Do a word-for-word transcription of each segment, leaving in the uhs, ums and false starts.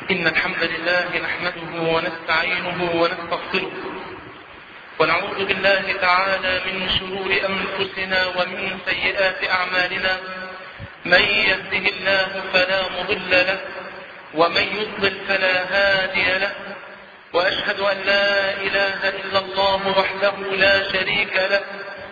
إن الحمد لله نحمده ونستعينه ونستغفره ونعوذ بالله تعالى من شرور أنفسنا ومن سيئات أعمالنا. من يهده الله فلا مضل له ومن يضلل فلا هادي له، وأشهد أن لا إله إلا الله وحده لا شريك له،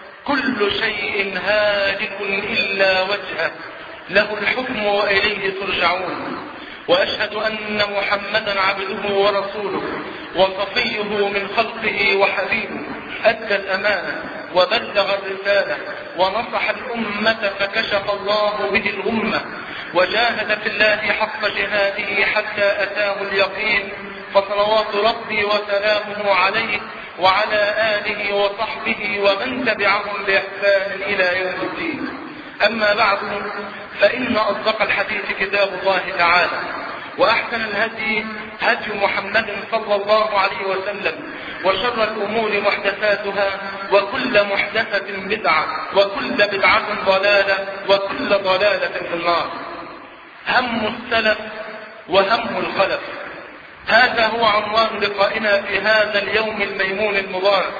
كل شيء هالك إلا وجهه، له الحكم وإليه ترجعون. وأشهد أن محمدا عبده ورسوله وصفيه من خلقه وحبيبه، أدى الأمانة وبلغ الرسالة ونصح الأمة فكشف الله به الأمة، وجاهد في الله حق جهاده حتى أتاه اليقين، فصلوات ربي وسلامه عليه وعلى آله وصحبه ومن تبعهم بإحسان إلى يوم الدين. أما بعد، فإن أصدق الحديث كتاب الله تعالى، وأحسن الهدي هدي محمد صلى الله عليه وسلم، وشر الأمور محدثاتها، وكل محدثة بدعة، وكل بدعة ضلالة، وكل ضلالة في النار. هم السلف وهم الخلف، هذا هو عنوان لقائنا في هذا اليوم الميمون المبارك.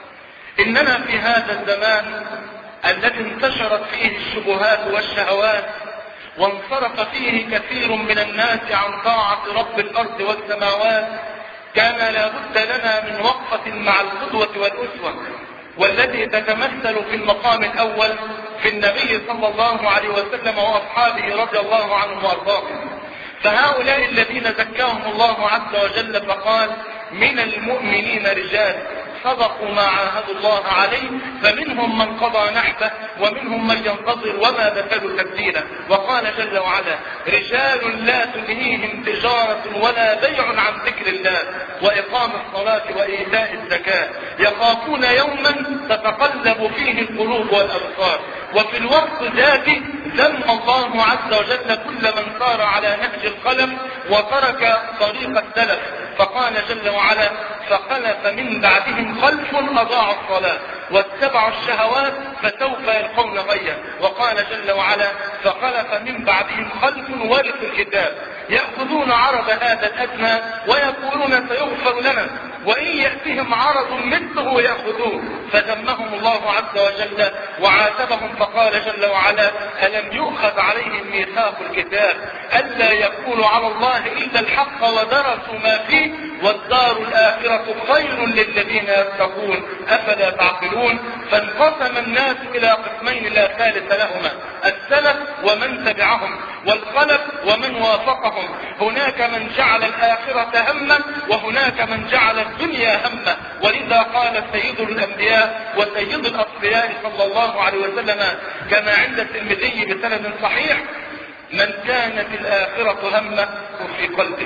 إننا في هذا الزمان الذي انتشرت فيه الشبهات والشهوات، وانصرف فيه كثير من الناس عن طاعة رب الأرض والسماوات، كان لا بد لنا من وقفة مع القدوة والأسوة، والتي تتمثل في المقام الأول في النبي صلى الله عليه وسلم وأصحابه رضي الله عنهم وأرضاهم. فهؤلاء الذين زكاهم الله عز وجل فقال: من المؤمنين رجال صدقوا ما عاهدوا الله عليه، فمنهم من قضى نحبه ومنهم من ينتظر وما بدلوا تبديلا. وقال جل وعلا: رجال لا تلهيهم تجارة ولا بيع عن ذكر الله وإقام الصلاة وإيتاء الزكاة، يخافون يوما تتقلب فيه القلوب والأبصار. وفي الوقت ذاته ذم الله عز وجل كل من سار على نهج الخلف وترك طريق السلف، فقال جل وعلا: فخلف من بعدهم خلف أضاعوا الصلاة واتبعوا الشهوات فسوف يلقون غيا. وقال جل وعلا: فخلف من بعدهم خلف ورثوا الكتاب يأخذون عرض هذا الأدنى ويقولون سيغفر لنا، وإن يأتهم عرض مثله يأخذوه. فذمهم الله عز وجل وعاتبهم فقال جل وعلا: ألم يؤخذ عليهم ميثاق الكتاب ألا يقولوا على الله إلا الحق ودرسوا ما فيه والدار الآخرة خير للذين يتقون أفلا تعقلون. فانقسم الناس إلى قسمين لا ثالث لهما: السلف ومن تبعهم، والخلف ومن وافقهم. هناك من جعل الآخرة همه، وهناك من جعل الدنيا همه. ولذا قال سيد الأنبياء وسيد الأصفياء صلى الله عليه وسلم كما عند الترمذي بسند صحيح: من كانت الآخرة همه في قلبه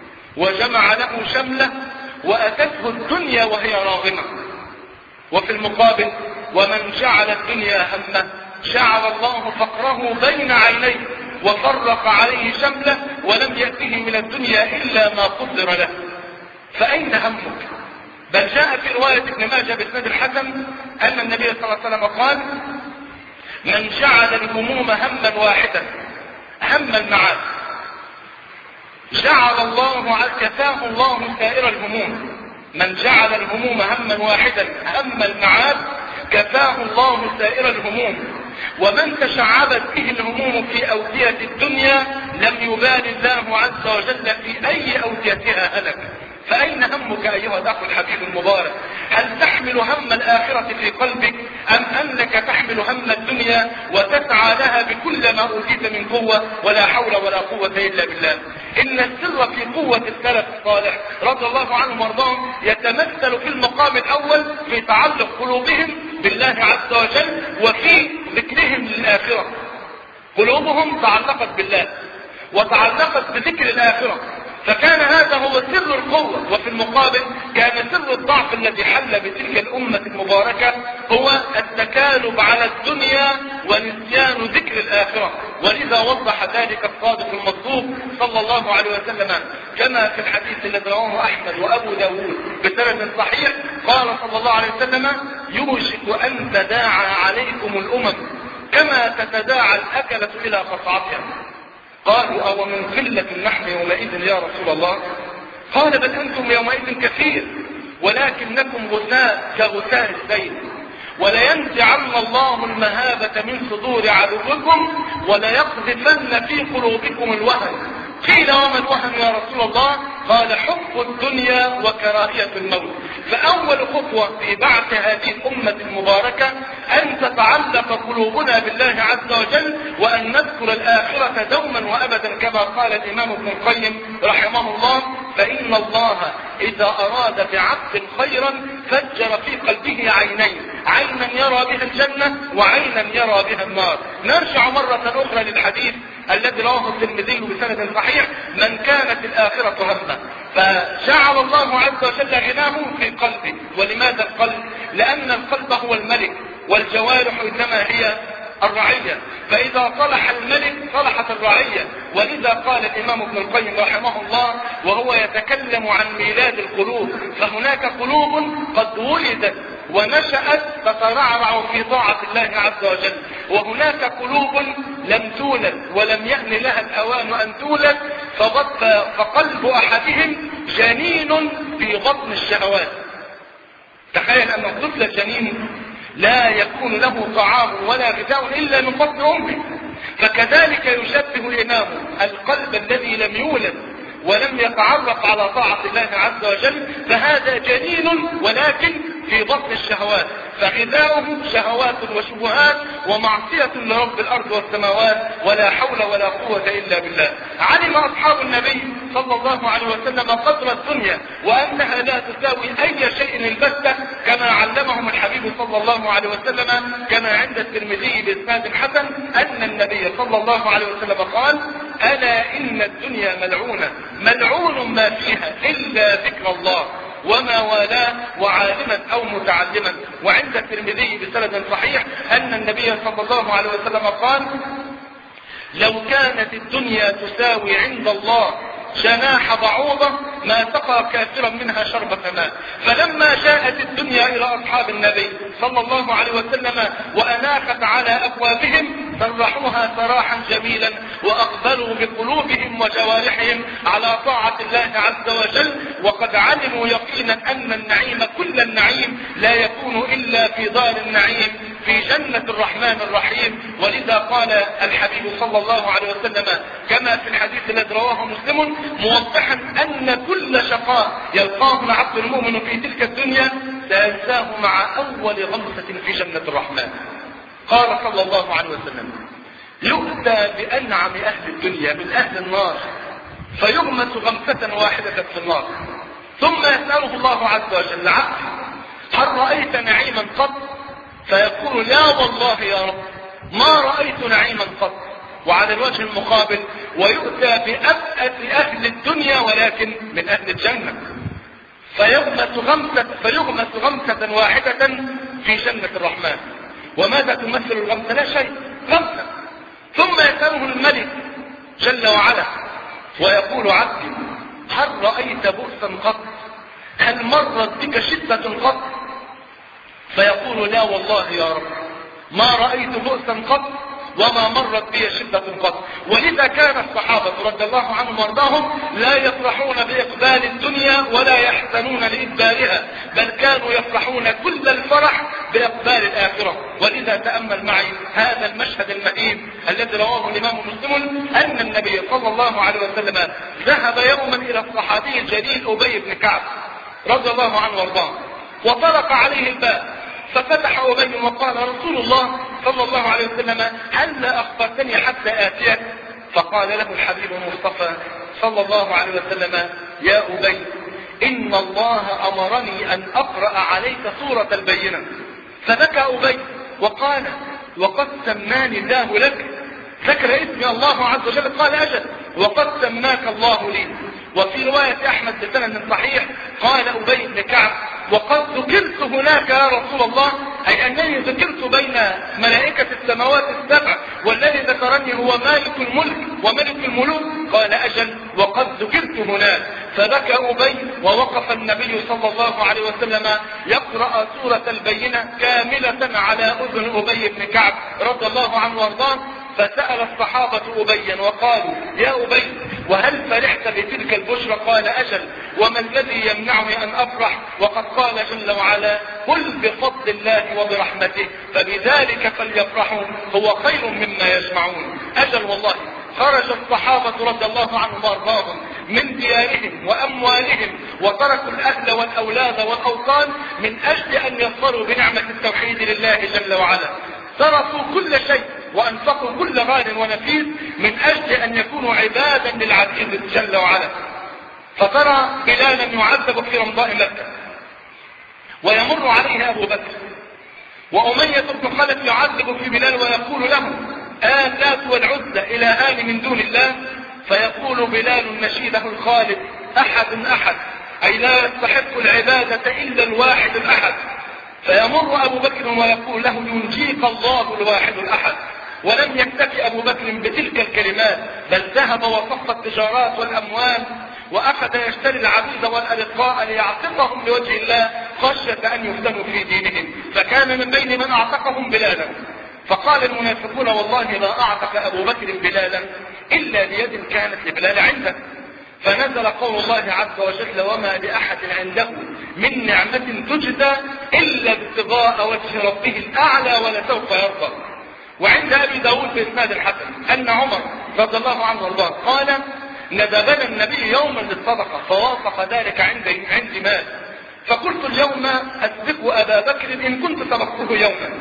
وجمع له شمله وأتته الدنيا وهي راغمة. وفي المقابل: ومن جعل الدنيا همه جعل الله فقره بين عينيه وفرق عليه شمله ولم يأته من الدنيا إلا ما قدر له. فأين همك؟ بل جاء في رواية ابن ماجه بإسناد الحسن أن النبي صلى الله عليه وسلم قال: من جعل الهموم هما واحدا، هم المعاد، جعل الله كفاه الله سائر الهموم. من جعل الهموم هما واحدا، هم المعاد، كفاه الله سائر الهموم. ومن تشعبت به الهموم في أودية الدنيا لم يبال الله عز وجل في أي أوديتها هلك. فأين همك أيها الأخ الحبيب المبارك؟ هل تحمل هم الآخرة في قلبك، أم أنك تحمل هم الدنيا وتسعى لها بكل ما أوتيت من قوة؟ ولا حول ولا قوة إلا بالله. إن السر في قوة السلف الصالح رضي الله عنهم وارضاهم يتمثل في المقام الأول في تعلق قلوبهم بالله عز وجل وفي ذكرهم للآخرة. قلوبهم تعلقت بالله وتعلقت بذكر الآخرة، فكان هذا هو سر القوة. وفي المقابل كان سر الضعف الذي حل بتلك الأمة المباركة هو التكالب على الدنيا ونسيان ذكر الآخرة. ولذا وضح ذلك الصادق المصدوق صلى الله عليه وسلم كما في الحديث الذي رواه أحمد وأبو داود بسند صحيح، قال صلى الله عليه وسلم: يوشك أن تداعى عليكم الأمم كما تتداعى الأكلة إلى قصعتها. قالوا أو من قلة نحن يومئذ يا رسول الله؟ قال بل أنتم يومئذ كثير ولكنكم غثاء كغثاء السيل، ولينزعن الله المهابة من صدور عدوكم وليقذفن في قلوبكم الوهن. قيل وما الوهن يا رسول الله؟ قال حب الدنيا وكراهية الموت. فأول خطوة في بعث هذه الأمة المباركة أن تتعلق قلوبنا بالله عز وجل، وأن نذكر الآخرة دوما وأبدا، كما قال الإمام ابن القيم رحمه الله: فإن الله إذا أراد بعبد خيرا فجر في قلبه عينين، عينا يرى بها الجنة وعينا يرى بها النار. نرجع مرة أخرى للحديث الذي رواه الترمذي بسند صحيح: من كانت الآخرة همه فجعل الله عز وجل غناه في قلبه. ولماذا القلب؟ لأن القلب هو الملك، والجوارح إنما هي الرعية، فإذا صلح الملك صلحت الرعية. ولذا قال الإمام ابن القيم رحمه الله وهو يتكلم عن ميلاد القلوب: فهناك قلوب قد ولدت ونشأت تترعرع في طاعة الله عز وجل، وهناك قلوب لم تولد ولم يأن لها الأوان أن تولد، فقلب أحدهم جنين في بطن الشهوات. تخيل أن الطفل الجنين لا يكون له طعام ولا غذاء إلا من بطن أمه. فكذلك يشبه الإمام القلب الذي لم يولد ولم يتعرف على طاعة الله عز وجل، فهذا جنين ولكن في بطن الشهوات، فغذاؤه شهوات وشبهات ومعصية لرب الأرض والسماوات، ولا حول ولا قوة إلا بالله. علم أصحاب النبي صلى الله عليه وسلم قدر الدنيا وأنها لا تساوي أي شيء البتة، كما علمهم الحبيب صلى الله عليه وسلم كما عند الترمذي بإسناد حسن أن النبي صلى الله عليه وسلم قال: ألا إن الدنيا ملعونة ملعون ما فيها إلا ذكر الله وما والاه وعالما أو متعلما. وعند الترمذي بسند صحيح أن النبي صلى الله عليه وسلم قال: لو كانت الدنيا تساوي عند الله جناح بعوضة ما سقى كافرا منها شربة ماء. فلما جاءت الدنيا إلى أصحاب النبي صلى الله عليه وسلم وأناخت على أبوابهم سرحوها سراحا جميلا، وأقبلوا بقلوبهم وجوارحهم على طاعة الله عز وجل، وقد علموا يقينا أن النعيم كل النعيم لا يكون إلا في دار النعيم في جنة الرحمن الرحيم. ولذا قال الحبيب صلى الله عليه وسلم كما في الحديث الذي رواه مسلم موضحا أن كل شقاء يلقاه العبد المؤمن في تلك الدنيا سينساه مع أول غمسة في جنة الرحمن. قال صلى الله عليه وسلم: يؤتى بأنعم أهل الدنيا من أهل النار فيغمس غمسة واحدة في النار، ثم يسأله الله عز وجل: عبد هل رأيت نعيما قط؟ فيقول: لا والله يا رب ما رأيت نعيما قط. وعلى الوجه المقابل: ويؤتى بأبأس أهل الدنيا ولكن من أهل الجنة فيغمس غمسة, فيغمس غمسة واحدة في جنة الرحمن. وماذا تمثل الغمسة؟ لا شيء، غمسة. ثم يسأله الملك جل وعلا ويقول: عبدي هل رأيت بؤسا قط؟ هل مرت بك شدة قط؟ فيقول: لا والله يا رب ما رأيت بؤسا قط وما مرت بي شدة قط. ولذا كان الصحابة رضي الله عنهم وارضاهم لا يفرحون بإقبال الدنيا ولا يحزنون لإدبارها، بل كانوا يفرحون كل الفرح بإقبال الآخرة. ولذا تأمل معي هذا المشهد المهيب الذي رواه الإمام مسلم أن النبي صلى الله عليه وسلم ذهب يوما إلى الصحابي الجليل أبي بن كعب رضي الله عنه وارضاه، وطرق عليه الباب، ففتح أبي وقال: رسول الله صلى الله عليه وسلم هل لا أخبرتني حتى آتيك؟ فقال له الحبيب المصطفى صلى الله عليه وسلم: يا أبي إن الله أمرني أن أقرأ عليك سورة البينة. فبكى أبي وقال: وقد سماني الله لك، ذكر اسمي الله عز وجل. قال: أجل، وقد سماك الله لي. وفي رواية أحمد بسند صحيح قال أبي بن كعب: وقد ذكرت هناك يا رسول الله، أي أنني ذكرت بين ملائكة السماوات السبع، والذي ذكرني هو مالك الملك وملك الملوك. قال: أجل، وقد ذكرت هناك. فبكى أبي، ووقف النبي صلى الله عليه وسلم يقرأ سورة البينة كاملة على أذن أبي بن كعب رضي الله عنه وارضاه. فسأل الصحابة أبيا وقالوا يا أبي وهل فرحت بتلك البشرى؟ قال أجل، وما الذي يمنعني أن أفرح وقد قال جل وعلا قل بفضل الله وبرحمته فبذلك فليفرحوا هو خير مما يجمعون. أجل والله خرج الصحابة رضي الله عنهم وارضاهم من ديارهم وأموالهم وتركوا الأهل والأولاد والأوطان من أجل أن يظفروا بنعمة التوحيد لله جل وعلا. تركوا كل شيء وأنفقوا كل غال ونفيس من أجل أن يكونوا عبادا للعزيز جل وعلا. فترى بلالا يعذب في رمضاء مكة ويمر عليه أبو بكر، وأمية بن خلف يعذب في بلال ويقول له آلات والعزة إلهان من دون الله، فيقول بلال نشيده الخالد أحد أحد، أي لا يستحق العبادة إلا الواحد الأحد. فيمر أبو بكر ويقول له ينجيك الله الواحد الأحد. ولم يكتفي أبو بكر بتلك الكلمات، بل ذهب وصف التجارات والأموال وأخذ يشتري العبيد والأرقاء ليعتقهم لوجه الله خشية أن يفتنوا في دينهم، فكان من بين من أعتقهم بلالا. فقال المنافقون والله لا أعتق أبو بكر بلالا إلا بيد كانت لبلال عنده. فنزل قول الله عز وجل وما لأحد عنده من نعمة تجزى إلا ابتغاء وجه ربه الأعلى ولسوف يرضى. وعند أبي داود في إسناد الحسن أن عمر رضي الله عنه وارضاه قال ندبنا النبي يوما للصدقة فوافق ذلك عندي عندي مال، فقلت اليوم أسبق أبا بكر إن كنت سبقته يوما،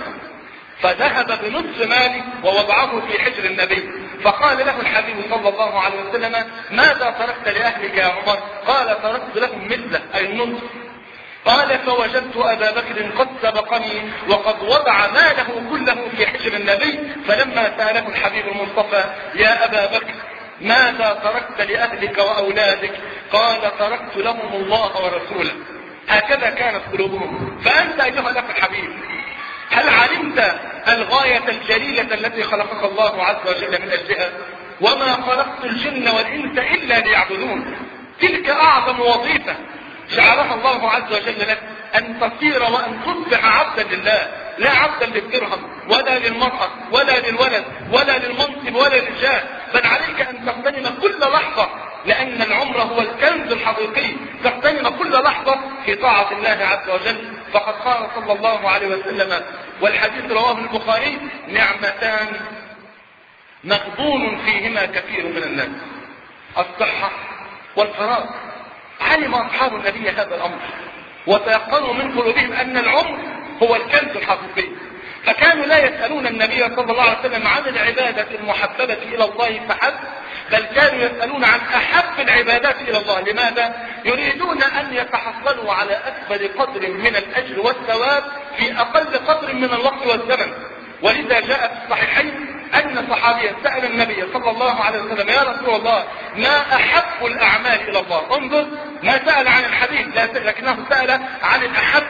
فذهب بنصف مالي ووضعه في حجر النبي. فقال له الحبيب صلى الله عليه وسلم ماذا تركت لأهلك يا عمر؟ قال تركت لهم مثله أي النصف. قال فوجدت أبا بكر قد سبقني وقد وضع ماله كله في حجر النبي. فلما سأله الحبيب المصطفى يا أبا بكر ماذا تركت لأهلك وأولادك؟ قال تركت لهم الله ورسوله. هكذا كانت قلوبهم. فأنت أيها الأخ الحبيب هل علمت الغاية الجليلة التي خلقك الله عز وجل من أجلها؟ وما خلقت الجن والإنس إلا ليعبدون. تلك أعظم وظيفة جعلها الله عز وجل لك، أن تصير وأن تصبح عبدا لله، لا عبدا للدرهم ولا للمرأة ولا للولد ولا للمنصب ولا للجاه، بل عليك أن تغتنم كل لحظة، لأن العمر هو الكنز الحقيقي، تغتنم كل لحظة في طاعة الله عز وجل. فقد قال صلى الله عليه وسلم والحديث رواه البخاري نعمتان مغبون فيهما كثير من الناس الصحة والفراغ. علم أصحاب النبي هذا الأمر وتيقنوا من قلوبهم أن العمر هو الكنز الحقيقي، فكانوا لا يسألون النبي صلى الله عليه وسلم عن العبادة المحببة إلى الله فحسب، بل كانوا يسألون عن أحب العبادات إلى الله. لماذا؟ يريدون أن يتحصلوا على أكبر قدر من الأجر والثواب في أقل قدر من الوقت والزمن. ولذا جاء في الصحيحين أن صحابيا سأل النبي صلى الله عليه وسلم يا رسول الله ما أحب الأعمال إلى الله؟ انظر، ما سأل عن الحديث لكنه سأل عن الأحب.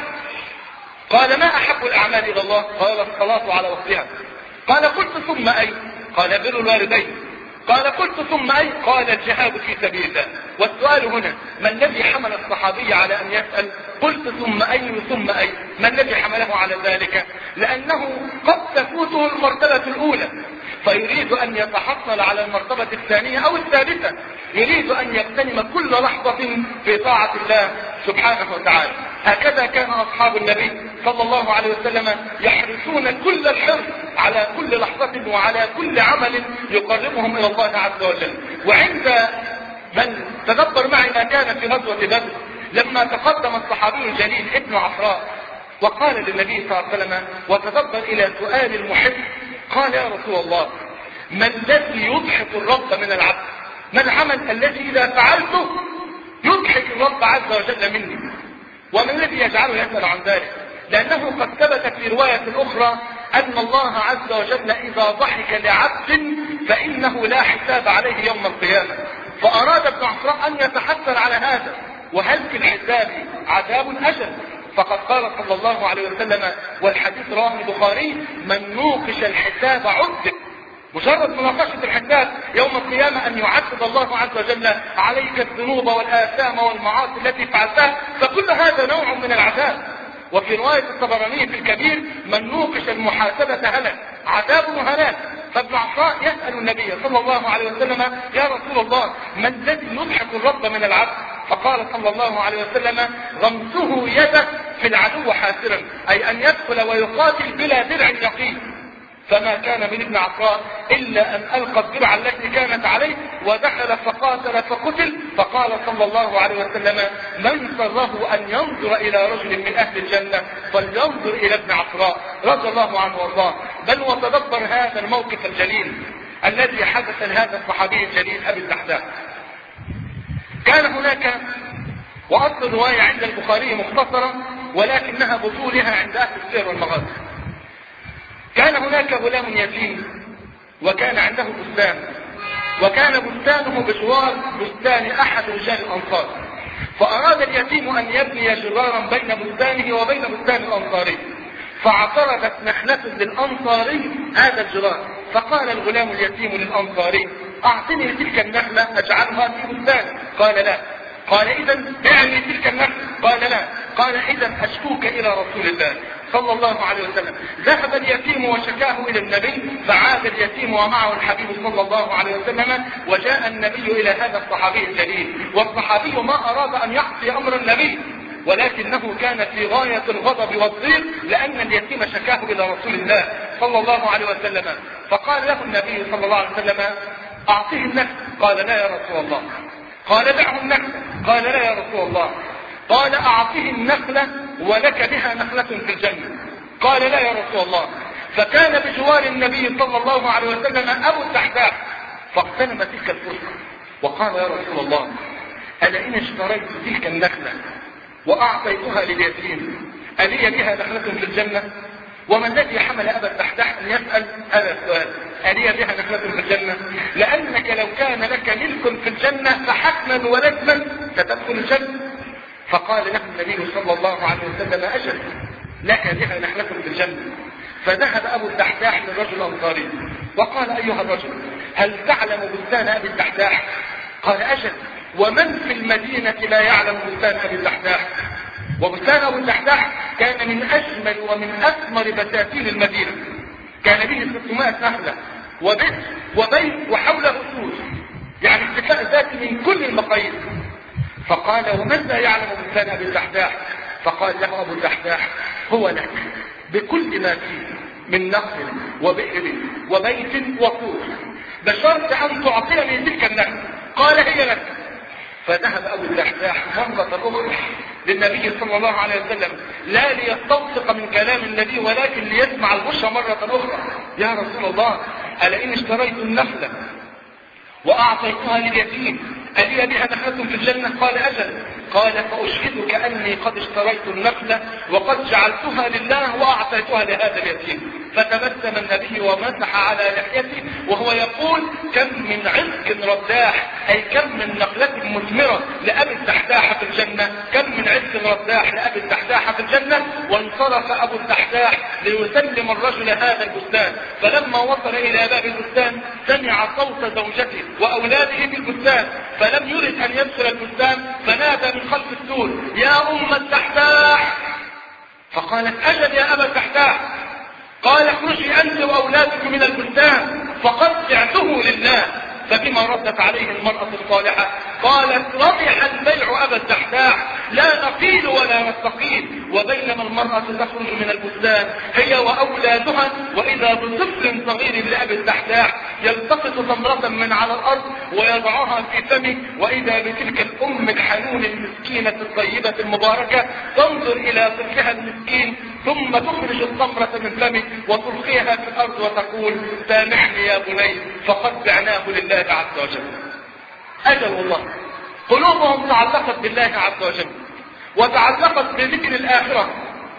قال ما أحب الأعمال إلى الله؟ قال الصلاة على وقتها. قال قلت ثم أي؟ قال بر الوالدين. قال قلت ثم أي؟ قال الجهاد في سبيل الله. والسؤال هنا ما الذي حمل الصحابي على أن يسأل قلت ثم أي ثم أي؟ ما الذي حمله على ذلك؟ لأنه قد تفوته المرتبة الأولى فيريد أن يتحصل على المرتبة الثانية أو الثالثة، يريد أن يغتنم كل لحظة في طاعة الله سبحانه وتعالى. هكذا كان أصحاب النبي صلى الله عليه وسلم يحرصون كل الحرص على كل لحظة وعلى كل عمل يقربهم إلى الله عز وجل. وعند من تدبر معي ما كان في غزوة بدر لما تقدم الصحابي الجليل ابن عفراء وقال للنبي صلى الله عليه وسلم وتدبر إلى سؤال المحب قال يا رسول الله ما الذي يضحك الرب من العبد؟ ما العمل الذي إذا فعلته يضحك الرب عز وجل مني؟ ومن الذي يجعله يسأل عن ذلك؟ لأنه قد ثبت في رواية أخرى أن الله عز وجل إذا ضحك لعبد فإنه لا حساب عليه يوم القيامة. فأراد ابن عفراء أن يتحسن على هذا، وهل في الحساب عذاب أجل؟ فقد قال صلى الله عليه وسلم والحديث رواه البخاري من نوقش الحساب عذب. مجرد مناقشة الحساب يوم القيامة أن يعذب الله عز وجل عليك الذنوب والآثام والمعاصي التي فعلتها، فكل هذا نوع من العذاب. وفي رواية الطبراني في الكبير من نوقش المحاسبة هلك، عذاب وهلاك. فابن عفراء يسأل النبي صلى الله عليه وسلم: يا رسول الله، ما الذي يضحك الرب من العبد؟ فقال صلى الله عليه وسلم: غمسه يده في العدو حاسرا، أي أن يدخل ويقاتل بلا درع يقين. فما كان من ابن عفراء إلا أن ألقى الدرع التي كانت عليه ودخل فقاتل فقتل. فقال صلى الله عليه وسلم: من سره أن ينظر إلى رجل من أهل الجنة فلينظر إلى ابن عفراء رضي الله عنه وارضاه. بل وتدبر هذا الموقف الجليل الذي حدث لهذا الصحابي الجليل أبي الدحداح. كان هناك، وأصل الرواية عند البخاري مختصرة ولكنها بطولها عند أهل السير والمغازي. كان هناك غلام يتيم وكان عنده بستان، وكان بستانه بجوار بستان أحد رجال الأنصار، فأراد اليتيم أن يبني جدارا بين بستانه وبين بستان الأنصاري، فاعترضت نخلة للأنصاري هذا الجدار، فقال الغلام اليتيم للأنصاري: أعطني تلك النخلة أجعلها في بستان. قال لا. قال: إذا اعني تلك النخلة. قال لا. قال: إذا أشكوك إلى رسول الله صلى الله عليه وسلم. ذهب اليتيم وشكاه إلى النبي، فعاد اليتيم ومعه الحبيب صلى الله عليه وسلم، وجاء النبي إلى هذا الصحابي الجليل. والصحابي ما أراد أن يعصي أمر النبي، ولكنه كان في غاية الغضب والضيق لأن اليتيم شكاه إلى رسول الله صلى الله عليه وسلم. فقال له النبي صلى الله عليه وسلم: أعطيه النخل. قال: لا يا رسول الله. قال: دعه النخل. قال: لا يا رسول الله. قال: أعطيه النخلة ولك بها نخلة في الجنة. قال: لا يا رسول الله. فكان بجوار النبي صلى الله عليه وسلم أبو الدحداح، فاغتنم تلك الفرصة وقال: يا رسول الله، ألا إن اشتريت تلك النخلة وأعطيتها لليتيم ألي بها نخلة في الجنة؟ وما الذي حمل أبا الدحداح أن يسأل هذا السؤال: ألي بها نخلة في الجنة؟ لأنك لو كان لك ملك في الجنة فحتما ولزما ستدخل الجنة. فقال له النبي صلى الله عليه وسلم: أجل، لك بها نخلة في الجنة. فذهب أبو الدحداح للرجل الأنصاري وقال: أيها الرجل، هل تعلم بستان أبي الدحداح؟ قال: أجل، ومن في المدينة لا يعلم بستان أبي الدحداح؟ وبستان أبو الدحداح كان من أجمل ومن أثمر بساتين المدينة، كان به ستمائة نخلة وبئر وبيت وحوله سور، يعني اتفاق ذاتي من كل المقاييس. فقال: ومن لا يعلم بستان أبي الدحداح؟ فقال له أبو الدحداح: هو لك بكل ما فيه من نخل وبئر وبيت وسور، بشرط أن تعطيني تلك النخل. قال: هي لك. فذهب أبو الدحداح مرة أخرى للنبي صلى الله عليه وسلم، لا ليستوثق من كلام النبي ولكن ليسمع البشرى مرة أخرى: يا رسول الله، ألا إن اشتريت النخلة وأعطيتها لليتيم ألي بها نخلة في الجنة؟ قال: أجل. قال: فأشهدك أني قد اشتريت النخلة وقد جعلتها لله وأعطيتها لهذا اليتيم. فتبسم النبي ومسح على لحيته وهو يقول: كم من عزق رداح، أي كم من نخلة مثمرة لأبي الدحداح في الجنة، كم من عزق رداح لأبي الدحداح في الجنة. وانصرف أبو الدحداح ليسلم الرجل هذا البستان، فلما وصل إلى باب البستان سمع صوت زوجته وأولاده في البستان، فلم يرد أن يدخل البستان، فنادى من خلف السور: يا أم الدحداح. فقالت: أجل يا أبا الدحداح. قال: اخرجي أنت وأولادك من البستان فقد بعته لله. فبما ردت عليه المرأة الصالحة؟ قالت: ربح البيع أبا الدحداح، لا نقيل ولا نستقيل. وبينما المرأة تخرج من البستان هي وأولادها، وإذا بطفل صغير لأبي الدحداح يلتقط تمرة من على الأرض ويضعها في فمه، وإذا بتلك الأم الحنون المسكينة الطيبة المباركة تنظر إلى طفلها المسكين ثم تخرج التمرة من فمه وتلقيها في الأرض وتقول: سامحني يا بني فقد بعناه لله عز وجل. أجل والله، قلوبهم تعلقت بالله عز وجل، وتعلقت بذكر الآخرة،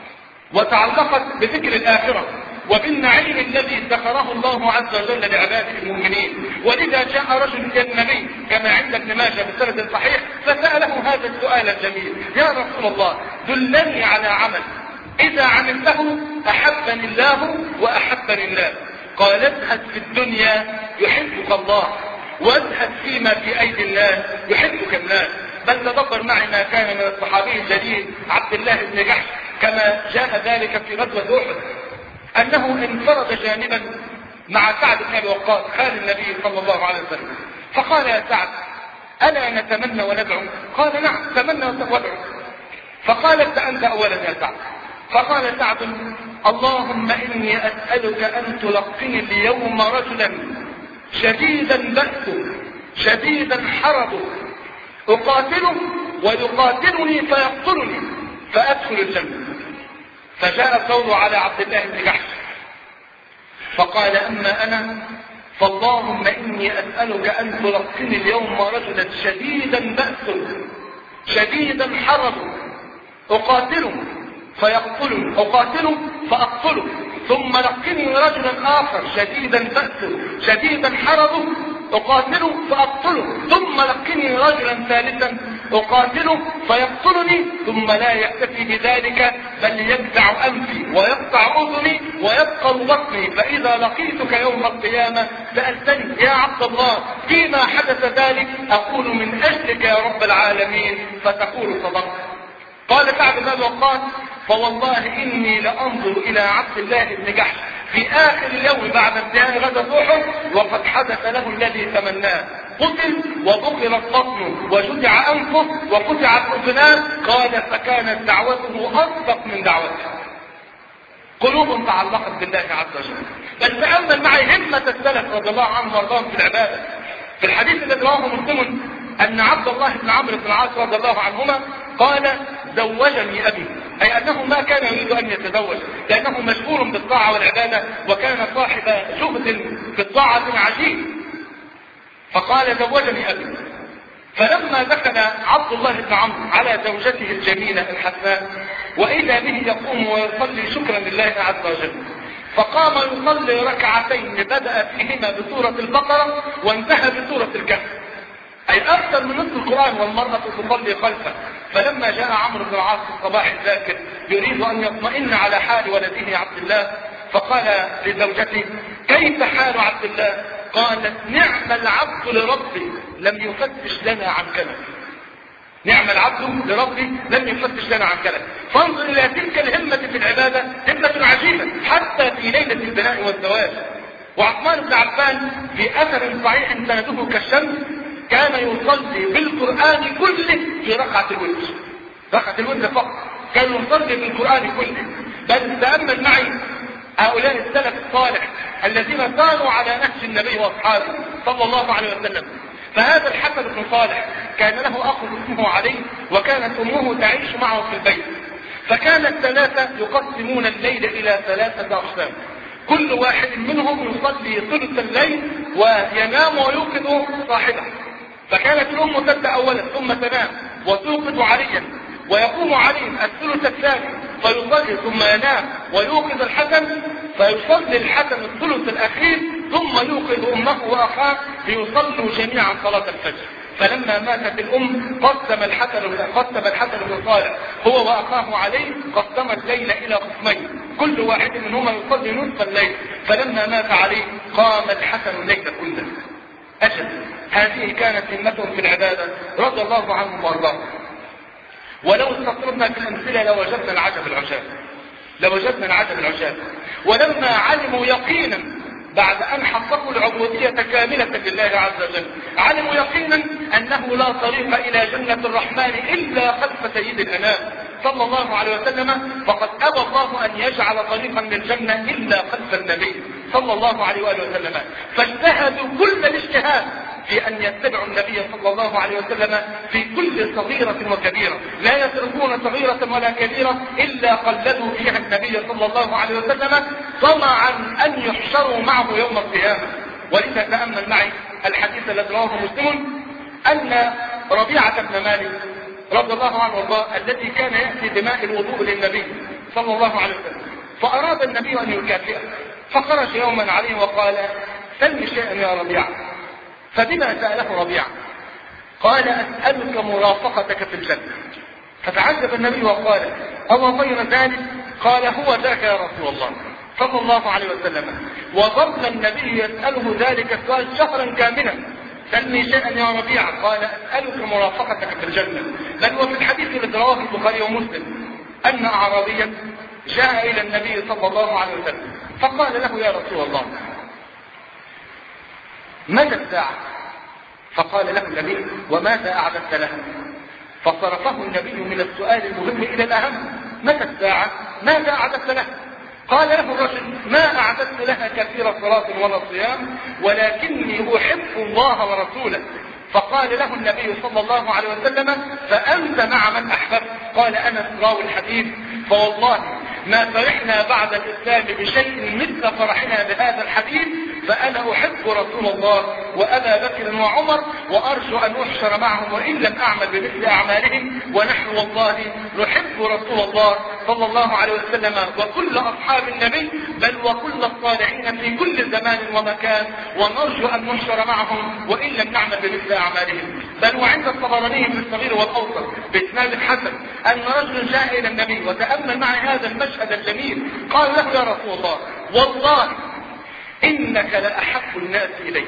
وتعلقت بذكر الآخرة وبالنعيم الذي ذكره الله عز وجل لعباده المؤمنين. ولذا جاء رجل إلى النبي كما عند ابن ماجه بسند صحيح فسأله هذا السؤال الجميل: يا رسول الله، دلني على عمل إذا عملته أحبني الله وأحبني الله. قال: ازهد في الدنيا يحبك الله، وازهد فيما في أيدي الناس يحبك الناس. بل تدبر معي ما كان من الصحابي الجليل عبد الله بن جحش كما جاء ذلك في غزوة أحد، أنه انفرد جانبا مع سعد بن ابي وقاص خال النبي صلى الله عليه وسلم، فقال يا سعد الا نتمنى وندعو؟ قال نعم تمنى وادعو. فقال ابدا انت اولا يا سعد. فقال سعد اللهم اني اسالك ان تلقني اليوم رجلا شديدا بأسه شديدا حربه اقاتله ويقاتلني فيقتلني فادخل الجنه. فجاء القول على عبد الله بن جحش فقال اما انا فاللهم اني اسالك ان تلقني اليوم رجلا شديدا بأسه شديدا حربه اقاتله فيقتله اقاتله فاقتله ثم لقني رجلا اخر شديدا بأسه شديدا حربه اقاتله فاقتله ثم لقني رجلا ثالثا اقاتله فيقتلني ثم لا يكتفي بذلك بل يجزع انفي ويقطع اذني ويبقى بطني، فاذا لقيتك يوم القيامه سالتني يا عبد الله فيما حدث ذلك اقول من اجلك يا رب العالمين فتقول صدقت. قال سعد بن ابي وقاص فوالله اني لانظر الى عبد الله بن جحش في اخر اليوم بعد انتهاء غزوة احد وقد حدث له الذي تمناه، قتل وبقرت بطنه وجدع انفه وقطعت اذناه. قال فكانت دعوته اصدق من دعوته. قلوب تعلقت بالله عز وجل. بل تامل معي همه السلف رضي الله عنهم وارضاهم في العباده. في الحديث الذي رواه مسلم ان عبد الله بن عمرو بن العاص رضي الله عنهما قال زوجني ابي، اي انه ما كان يريد ان يتزوج لانه مشغول بالطاعه والعباده وكان صاحب جهد في الطاعه عجيب. فقال زوجني ابي. فلما دخل عبد الله بن عمرو على زوجته الجميله الحسناء واذا به يقوم ويصلي شكرا لله عز وجل، فقام يصلي ركعتين بدأ فيهما بسورة البقرة وانتهى بسورة الكهف، أي أكثر من نصف القرآن والمرأة تصلي خلفه. فلما جاء عمرو بن العاص في الصباح الذاكر يريد أن يطمئن على حال ولده عبد الله فقال لزوجته كيف حال عبد الله؟ قالت نعم العبد لربي لم يفتش لنا عن كلام. نعم العبد لربي لم يفتش لنا عن كلام. فانظر الى تلك الهمة في العبادة، همة عجيبة حتى في ليلة البناء والزواج. وعثمان بن عفان في اثر صحيح سنده كالشمس كان يصلي بالقرآن كله في ركعة الوتر، ركعة الوتر فقط كان يصلي بالقرآن كله. بل تأمل معي هؤلاء السلف الصالح الذين كانوا على نهج النبي واصحابه صلى الله عليه وسلم. فهذا الحسن بن صالح كان له اخ اسمه علي وكانت امه تعيش معه في البيت، فكان الثلاثه يقسمون الليل الى ثلاثه اقسام، كل واحد منهم يصلي ثلث الليل وينام ويوقظ صاحبه. فكانت الام تبدا اولا ثم تنام وتوقظ عليا ويقوم علي الثلث الثاني فيصلي ثم ينام ويوقظ الحسن فيصلي الحسن الثلث الاخير ثم يوقظ امه واخاه ليصلوا جميعا صلاه الفجر. فلما ماتت الام قسم الحسن قسم الحسن بن صالح هو واخاه علي قسم الليل الى قسمين، كل واحد منهما يصلي نصف الليل. فلما مات علي قام الحسن الليل كله. اجل هذه كانت همتهم في العباده رضي الله عنهم وارضاهم. ولو استطردنا في الامثله لوجدنا العجب العجاب، لوجدنا العجب العجاب. ولما علموا يقينا بعد ان حققوا العبوديه كامله لله عز وجل، علموا يقينا انه لا طريق الى جنه الرحمن الا خلف سيد الانام صلى الله عليه وسلم، فقد ابى الله ان يجعل طريقا للجنه الا خلف النبي صلى الله عليه واله وسلم. فاجتهدوا كل الاجتهاد في ان يتبعوا النبي صلى الله عليه وسلم في كل صغيرة وكبيرة، لا يتركون صغيرة ولا كبيرة الا قلدوا فيها النبي صلى الله عليه وسلم طمعا ان يحشروا معه يوم القيامة. ولذا تأمل معي الحديث الذي رواه مسلم ان ربيعة بن مالك رضي الله عنه وارضاه الذي كان يأتي بماء الوضوء للنبي صلى الله عليه وسلم، فاراد النبي ان يكافئه فخرج يوما عليه وقال سلم شيئا يا ربيعة. فبما سأله ربيعة؟ قال أسألك مرافقتك في الجنة. فتعجب النبي وقال أو غير ذلك؟ قال هو ذاك يا رسول الله صلى الله عليه وسلم. وظل النبي يسأله ذلك السؤال شهرا كاملا، سلني شيئا يا ربيعة. قال أسألك مرافقتك في الجنة. بل وفي الحديث الذي رواه البخاري ومسلم أن أعرابيا جاء إلى النبي صلى الله عليه وسلم فقال له يا رسول الله متى الساعة؟ فقال له النبي: وماذا أعددت لها؟ فصرفه النبي من السؤال المهم إلى الأهم: متى الساعة؟ ماذا أعددت لها؟ قال له الرجل: ما أعددت لها كثير صلاة ولا صيام، ولكني أحب الله ورسوله. فقال له النبي صلى الله عليه وسلم: فأنت مع من أحببت. قال أنس راوي الحديث: فوالله ما فرحنا بعد الإسلام بشيء مثل فرحنا بهذا الحديث، فأنا أحب رسول الله وأبا بكر وعمر، وأرجو أن أحشر معهم وإن لم أعمل بمثل أعمالهم، ونحن والله نحب رسول الله صلى الله عليه وسلم وكل أصحاب النبي، بل وكل الصالحين في كل زمان ومكان، ونرجو أن نحشر معهم وإن لم نعمل بمثل أعمالهم. بل وعند الطبراني في الصغير والأوسط بإسناد الحسن أن رجل جاء إلى النبي وتأمل معي هذا المشهد الجميل، قال له: يا رسول الله، والله إنك لأحب الناس إلي،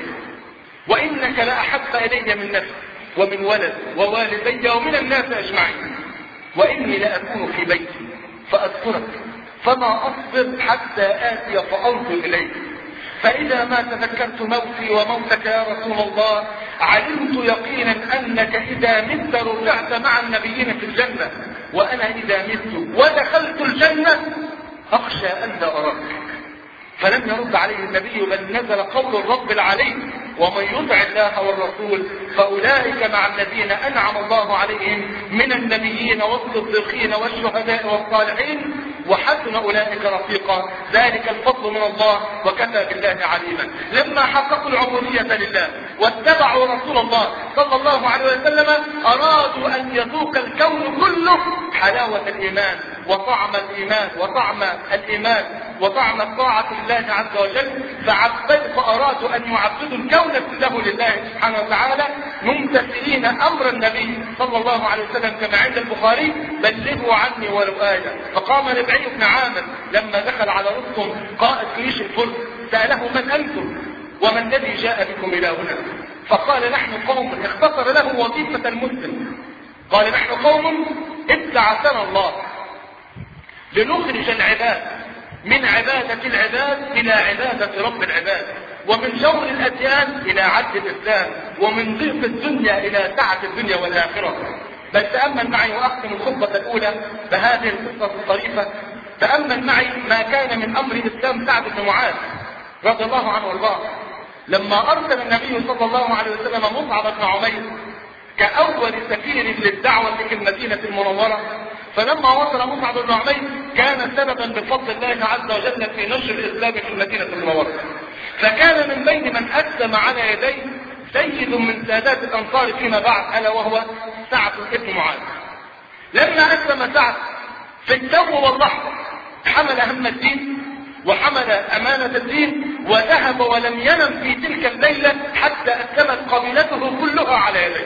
وإنك لأحب إلي من نفسي ومن ولد ووالدي ومن الناس أجمعين، وإني لأكون في بيتي فأذكرك فما أصبر حتى آتي فأنظر إليك، فإذا ما تذكرت موتي وموتك يا رسول الله علمت يقينا أنك إذا مت رجعت مع النبيين في الجنة، وأنا إذا مت ودخلت الجنة أخشى أن لا أراك. فلم يرد عليه النبي، بل نزل قول الرب العلي: ومن يطع الله والرسول فأولئك مع الذين أنعم الله عليهم من النبيين والصديقين والشهداء والصالحين، وحسن أولئك رفيقا، ذلك الفضل من الله وكفى بالله عليما. لما حققوا العبودية لله واتبعوا رسول الله صلى الله عليه وسلم أرادوا أن يذوق الكون كله حلاوة الإيمان وطعم الإيمان وطعم الإيمان وطعم الطاعة لله عز وجل، فأرادوا أن يعبدوا الكون كله لله سبحانه وتعالى، ممتثلين أمر النبي صلى الله عليه وسلم كما عند البخاري: بلغوا عني ولو آية. فقام ربعي بن عامر لما دخل على رستم قائد جيش الفرس سأله: من أنتم وما الذي جاء بكم إلى هنا؟ فقال: نحن قوم. اختصر له وظيفة المسلم، قال: نحن قوم ابتعثنا الله لنخرج العباد من عبادة العباد إلى عبادة رب العباد، ومن جور الأديان إلى عدل الإسلام، ومن ضيق الدنيا إلى سعة الدنيا والآخرة. بل تأمل معي وأختم الخطبة الأولى بهذه القصة الطريفة. تأمل معي ما كان من أمر إسلام سعد بن معاذ رضي الله عنه وارضاه، لما أرسل النبي صلى الله عليه وسلم مصعب بن عمير كأول سفير للدعوة في المدينة المنورة. فلما وصل مصعب بن عمير كان سببا بفضل الله عز وجل في نشر الإسلام في المدينة المنورة، فكان من بين من أسلم على يديه سيد من سادات الأنصار فيما بعد، ألا وهو سعد بن معاذ. لما أسلم سعد في التو واللحظة حمل هم الدين وحمل أمانة الدين، وذهب ولم ينم في تلك الليلة حتى أسلمت قبيلته كلها على يديه.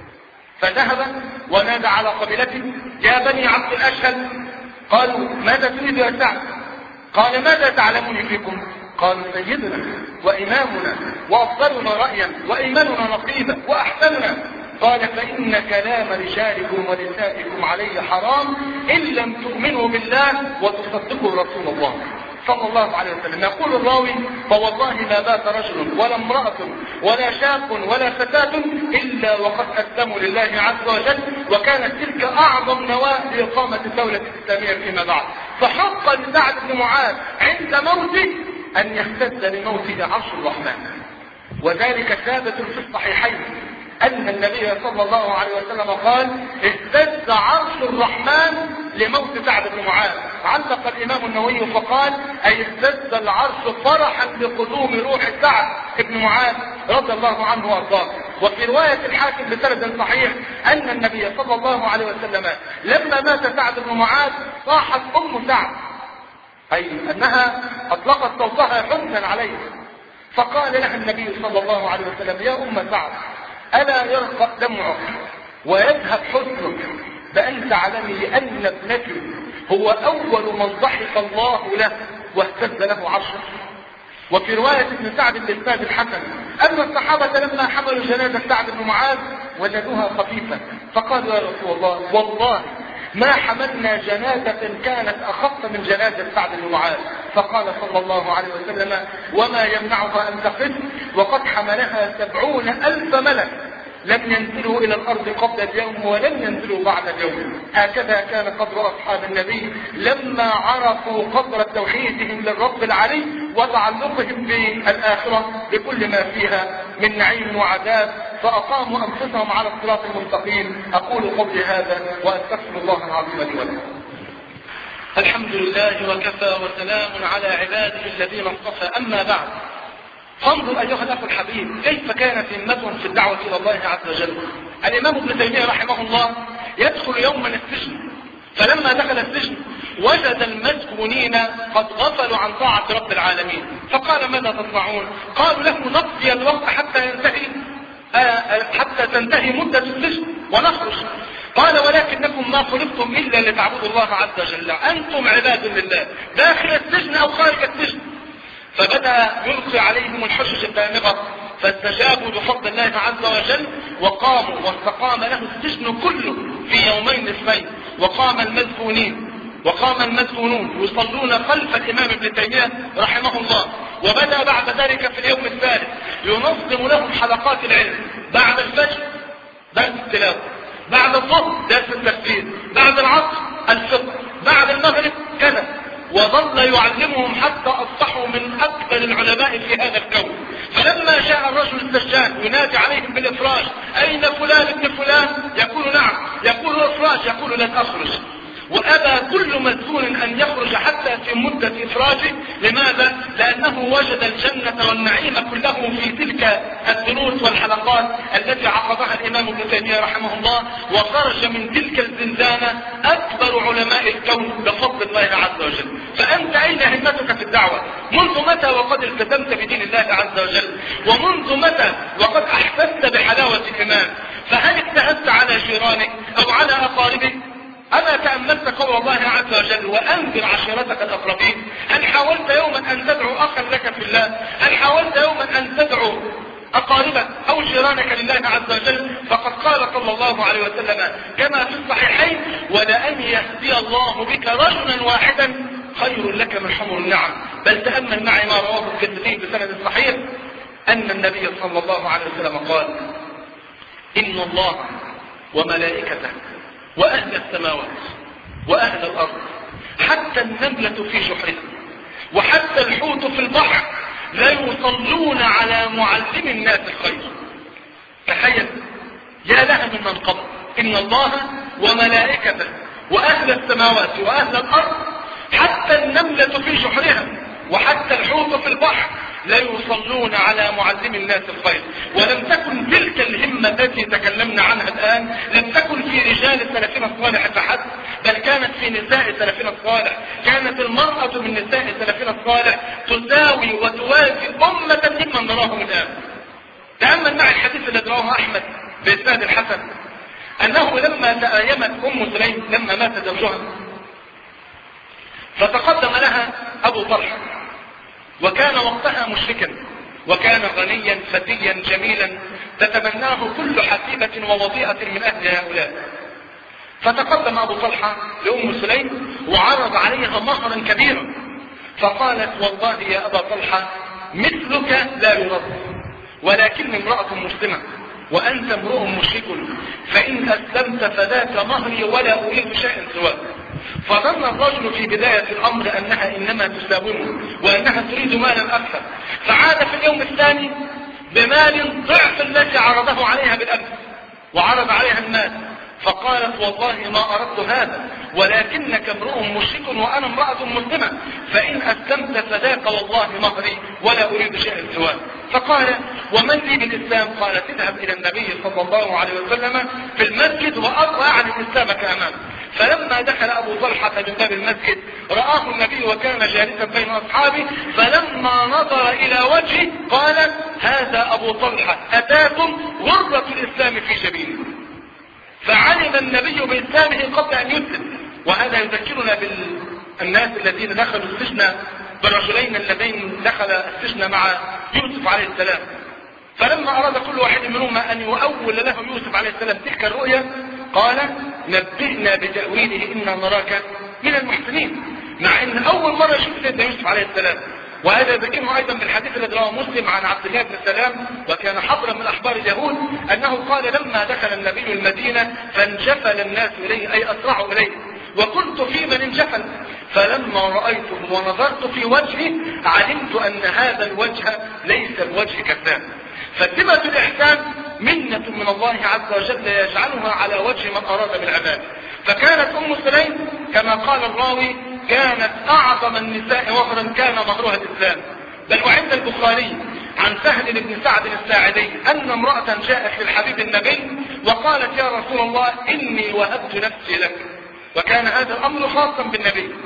فذهب ونادى على قبيلته: يا بني عبد الأشهل. قالوا: ماذا تريد يا سعد؟ قال: ماذا تعلمون فيكم؟ قالوا: سيدنا وإمامنا وأفضلنا رأيا وإيماننا نقيبا وأحسننا. قال: فإن كلام رجالكم ونسائكم علي حرام إن لم تؤمنوا بالله وتصدقوا رسول الله صلى الله عليه وسلم. يقول الراوي: فوالله ما بات رجل ولا امرأة ولا شاب ولا فتاة إلا وقد أسلموا لله عز وجل، وكانت تلك أعظم نواة لإقامة الدولة الإسلامية فيما بعد. فحق لسعد بن معاذ عند موته أن يهتز لموته عرش الرحمن، وذلك ثابت في الصحيحين أن النبي صلى الله عليه وسلم قال: اهتز عرش الرحمن لموت سعد بن معاذ. علق الإمام النووي فقال: أي اهتز العرش فرحا بقدوم روح سعد بن معاذ رضي الله عنه وارضاه. وفي رواية الحاكم بسند صحيح أن النبي صلى الله عليه وسلم لما مات سعد بن معاذ صاحت أم سعد، أي أنها أطلقت صوتها حزنا عليه، فقال لها النبي صلى الله عليه وسلم: يا أم سعد، ألا يرقى دمعك ويذهب حزنك بأن تعلمي أن ابنك هو أول من ضحك الله له واهتز له عرشه. وفي رواية ابن سعد بالإسناد الحسن أن الصحابة لما حملوا جنازة سعد بن معاذ وجدوها خفيفة، فقالوا: يا رسول الله، والله ما حملنا جنازة كانت أخف من جنازة سعد بن معاذ. فقال صلى الله عليه وسلم وما يمنعها أن تقف وقد حملها سبعون ألف ملك لم ينزلوا إلى الأرض قبل اليوم ولم ينزلوا بعد اليوم. هكذا كان قدر أصحاب النبي لما عرفوا قدر توحيدهم للرب العلي وتعلقهم بالآخرة بكل ما فيها من نعيم وعذاب، فأقاموا أنفسهم على الصراط المستقيم. أقول قولي هذا وأستغفر الله العظيم لي ولكم. الحمد لله وكفى وسلام على عباده الذين اصطفى، أما بعد، فانظر أيها الأخ الحبيب كيف كانت همتهم في الدعوة إلى الله عز وجل. الإمام ابن تيمية رحمه الله يدخل يوما السجن، فلما دخل السجن وجد المسجونين قد غفلوا عن طاعة رب العالمين، فقال ماذا تصنعون؟ قالوا له نقضي الوقت حتى ينتهي حتى تنتهي مدة السجن ونخرج. قال ولكنكم ما خلقتم إلا لتعبدوا الله عز وجل، أنتم عباد لله داخل السجن أو خارج السجن. فبدأ يلقي عليهم الحجج الدامغة، فاستجابوا بفضل الله عز وجل وقاموا، واستقام له السجن كله في يومين اثنين. وقام المدفونين وقام المدفونون يصلون خلف الإمام ابن تيمية رحمه الله. وبدأ بعد ذلك في اليوم الثالث ينظم لهم حلقات العلم، بعد الفجر درس التلاوة، بعد الظهر درس التفسير، بعد العصر الفقه، بعد المغرب كذا، وظل يعلمهم حتى أصبحوا من أكبر العلماء في هذا الكون. فلما جاء الرجل السجان ينادي عليهم بالإفراج، أين فلان ابن فلان؟ يقول نعم، يقول الإفراج، يقول لن أخرج. وأبى كل مسجون أن يخرج حتى في مدة إفراجه. لماذا؟ لأنه وجد الجنة والنعيم كله في تلك الدروس والحلقات التي عقدها الإمام ابن تيمية رحمه الله، وخرج من تلك الزنزانة أكبر علماء الكون بفضل الله عز وجل. فأنت أين همتك في الدعوة؟ منذ متى وقد التزمت بدين الله عز وجل؟ ومنذ متى وقد أحسست بحلاوة الإيمان؟ فهل اجتهدت على جيرانك أو على أقاربك؟ أما تأملت قول الله عز وجل وأنذر عشيرتك الأقربين؟ هل حاولت يوما أن تدعو أخا لك في الله؟ هل حاولت يوما أن تدعو أقاربك أو جيرانك لله عز وجل؟ فقد قال صلى الله عليه وسلم كما في الصحيحين ولأن يهدي الله بك رجلا واحدا خير لك من حمر النعم. بل تأمل معي ما رواه الترمذي بسند صحيح أن النبي صلى الله عليه وسلم قال إن الله وملائكته وأهل السماوات وأهل الأرض حتى النملة في جحرها وحتى الحوت في البحر لا يصلون على معلم الناس الخير. تخيل يا لها من منقبة، إن الله وملائكته وأهل السماوات وأهل الأرض حتى النملة في جحرها وحتى الحوت في البحر لا يصلون على معلم الناس الخير. ولم تكن تلك الهمة التي تكلمنا عنها الآن لم تكن في رجال سلفنا الصالح فحسب، بل كانت في نساء سلفنا الصالح. كانت المرأة من نساء سلفنا الصالح تساوي وتوازي أمة ممن نراهم الآن. تأمل معي الحديث الذي رواه أحمد بإسناد الحسن أنه لما تآيمت أم سليم لما مات زوجها فتقدم لها أبو طلحة، وكان وقتها مشركا وكان غنيا فتيا جميلا تتمناه كل حسيبة ووضيئة من أهل هؤلاء. فتقدم أبو طلحة لأم سليم وعرض عليها مهرا كبيرا، فقالت والله يا أبا طلحة مثلك لا يرد، ولكن امرأة مسلمة وأنت امرؤ مشرك، فإن أسلمت فذاك مهري ولا أريد شيئا سواك. فظن الرجل في بداية الأمر أنها إنما تساومه وأنها تريد مالا أكثر، فعاد في اليوم الثاني بمال ضعف الذي عرضه عليها بالأمس، وعرض عليها المال، فقالت والله ما أردت هذا، ولكنك امرؤ مشرك وأنا امرأة مسلمة، فإن أسلمت فذاك والله مهري ولا أريد شيئا سواه. فقال ومن لي بالإسلام؟ قال تذهب إلى النبي صلى الله عليه وسلم في المسجد وأرى عن إسلامك أمامه. فلما دخل أبو طلحة من باب المسجد رآه النبي وكان جالسا بين أصحابه، فلما نظر إلى وجهه قال هذا أبو طلحة أتاكم غرة الإسلام في جبينه. فعلم النبي بإسلامه قبل أن يسلم. وهذا يذكرنا بالناس الذين دخلوا السجن بالرجلين اللذين دخل السجن مع يوسف عليه السلام، فلما أراد كل واحد منهما أن يؤول له يوسف عليه السلام تلك الرؤيا قال نبئنا بتأويله إنا نراك من المحسنين. مع ان اول مرة يشوف سيدنا يوسف عليه السلام. وهذا يذكره ايضا بالحديث الذي رواه مسلم عن عبد الله بن سلام وكان حبرا من احبار اليهود انه قال لما دخل النبي المدينة فانجفل الناس اليه اي اسرعوا اليه وكنت في من انجفل فلما رأيته ونظرت في وجهه علمت ان هذا الوجه ليس الوجه كذاب. فاتبة الاحسان منة من الله عز وجل يجعلها على وجه من اراد بالعباد. فكانت ام سليم كما قال الراوي كانت اعظم النساء وهرا كان مهرها الاسلام. بل وعند البخاري عن سهل بن سعد الساعدي ان امرأة جاءت للحبيب النبي وقالت يا رسول الله اني وهبت نفسي لك، وكان هذا الامر خاصا بالنبي.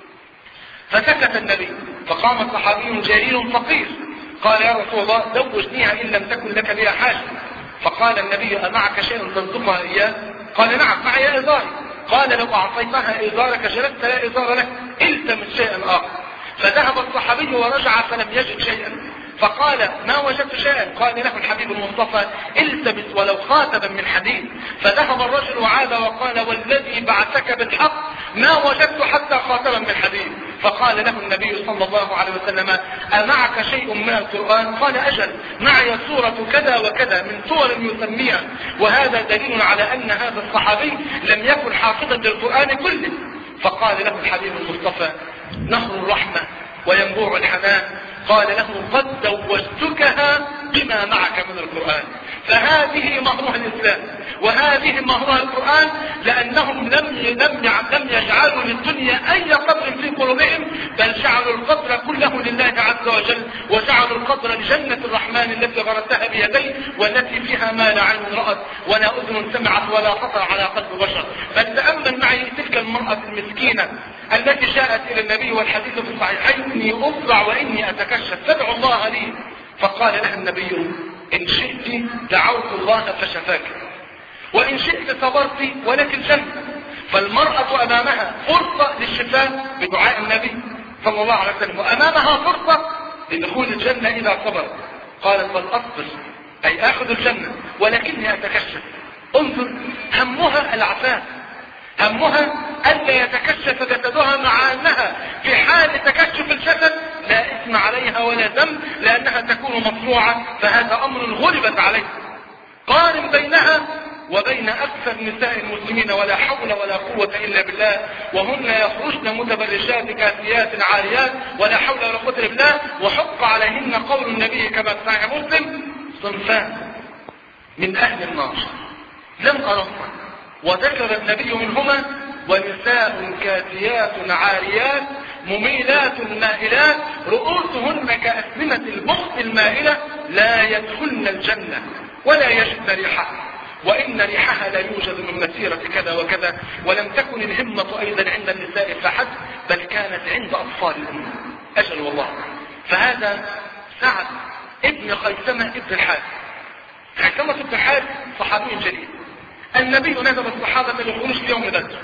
فسكت النبي فقام صحابي جليل فقير قال يا رسول الله زوجنيها ان لم تكن لك بها حاجة. فقال النبي امعك شيء تنطقها اياه؟ قال نعم معي ازاري. قال لو اعطيتها ازارك جلست لا ازار لك التمس شيئا اخر. فذهب الصحابي ورجع فلم يجد شيئا فقال ما وجدت شيئا. قال له الحبيب المصطفى التمس ولو خاتما من حديد. فذهب الرجل وعاد وقال والذي بعثك بالحق ما وجدت حتى خاتما من حديد. فقال له النبي صلى الله عليه وسلم أمعك شيء من القرآن؟ قال أجل معي سورة كذا وكذا من سور يسميها. وهذا دليل على أن هذا الصحابي لم يكن حافظا للقرآن كله. فقال له الحبيب المصطفى نهر الرحمة وينبوع الحنان قال له قد زوجتكها بما معك من القرآن. فهذه مهرها الإسلام وهذه مهرها القرآن لأنهم لم لم لم يجعلوا للدنيا أي قدر في قلوبهم بل جعلوا القدر كله لله عز وجل وجعلوا القدر لجنة الرحمن التي غرسها بيديه والتي فيها ما لا عين رأت ولا أذن سمعت ولا خطر على قلب بشر. بل تأمل معي تلك المرأة المسكينة التي جاءت إلى النبي والحديث في الصحيحين إني أفرع وإني أتكشف فادعوا الله لي. فقال لها النبي إن شئت دعوت الله فشفاك وإن شئت صبرت ولك الجنة. فالمرأة أمامها فرصة للشفاء بدعاء النبي صلى الله عليه وسلم وأمامها فرصة لدخول الجنة إذا صبر. قالت بل أصبر أي آخذ الجنة ولكني أتكشف. انظر همها العفاف همها ألا يتكشف جسدها مع أنها في حال تكشف الجسد لا إثم عليها ولا ذنب لأنها تكون مصروعة فهذا أمر غلبت عليه. قارن بينها وبين أكثر نساء المسلمين ولا حول ولا قوة إلا بالله وهن يخرجن متبرجات كاسيات عاريات ولا حول ولا قوة إلا بالله وحق عليهن قول النبي كما في صحيح مسلم صنفان من أهل النار لم أرهما وذكر النبي منهما ونساء كاسيات عاريات مميلات مائلات رؤوسهن كأسنمة البخت المائلة لا يدخلن الجنة ولا يجدن ريحها وإن ريحها لا يوجد من مسيرة كذا وكذا. ولم تكن الهمة أيضا عند النساء فحسب بل كانت عند أطفال الأمة. أجل والله. فهذا سعد ابن خيثمة ابن الحارث. خيثمة ابن الحارث صحابي جليل. النبي ندب الصحابة للخروج في يوم بدر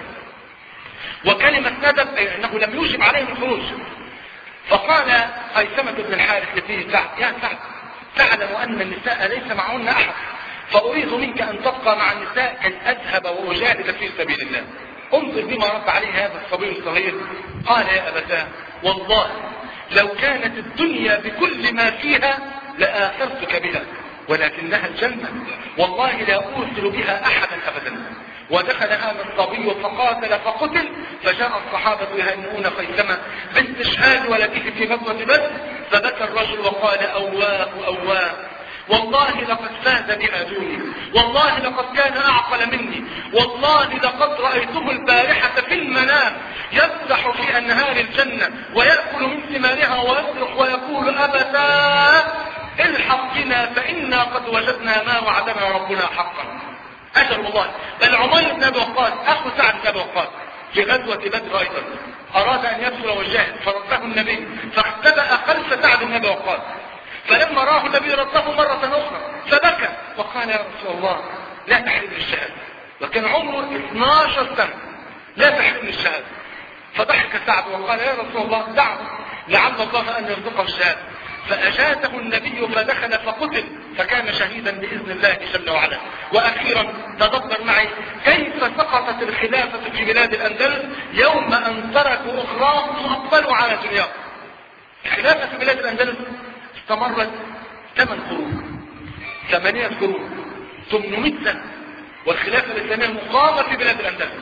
وكلمة ندب أي أنه لم يوجب عليهم الخروج. فقال خيثمة ابن الحارث لفيه سعد يا سعد تعلم أن النساء ليس معهن أحد فأريد منك أن تبقى مع النساء كي أذهب وأجاهد في سبيل الله. انظر بما رد عليه هذا الصبي الصغير. قال يا أبتاه والله لو كانت الدنيا بكل ما فيها لآثرتك بها ولكنها الجنة والله لا أوثر بها أحدا أبدا. ودخل هذا الصبي فقاتل فقتل فجاء الصحابة يهنئون خيثمة باستشهاد ولده في غزوة بدر فبكى الرجل وقال أواه أواه والله لقد فاز بها دوني والله لقد كان أعقل مني والله لقد رأيته البارحة في المنام يسبح في أنهار الجنة ويأكل من ثمارها ويصرخ ويقول أبتاه الحق بنا فإنا قد وجدنا ما وعدنا ربنا حقا. أجل والله. بل عمير بن أبي وقاص أخو سعد بن أبي وقاص في غزوة بدر أيضا أراد أن يدخل وجاهد فرده النبي فاختبأ خلف سعد بن أبي وقاص فلما راه النبي رده مرة أخرى فبكى وقال يا رسول الله لا تحرمني الشهادة وكان عمره اثنتا عشرة سنة لا تحرمني الشهادة. فضحك سعد وقال يا رسول الله دعه لعل الله أن يرزقه الشهادة. فأجازه النبي فدخل فقتل فكان شهيدا بإذن الله جل وعلا. وأخيرا تدبر معي كيف سقطت الخلافة في بلاد الأندلس يوم أن تركوا أخراهم وأقبلوا على دنياهم. الخلافة في بلاد الأندلس استمرت ثمان قرون، ثمانية قرون، ثمانمائة سنة، والخلافة الإسلامية مقامة في بلاد الأندلس.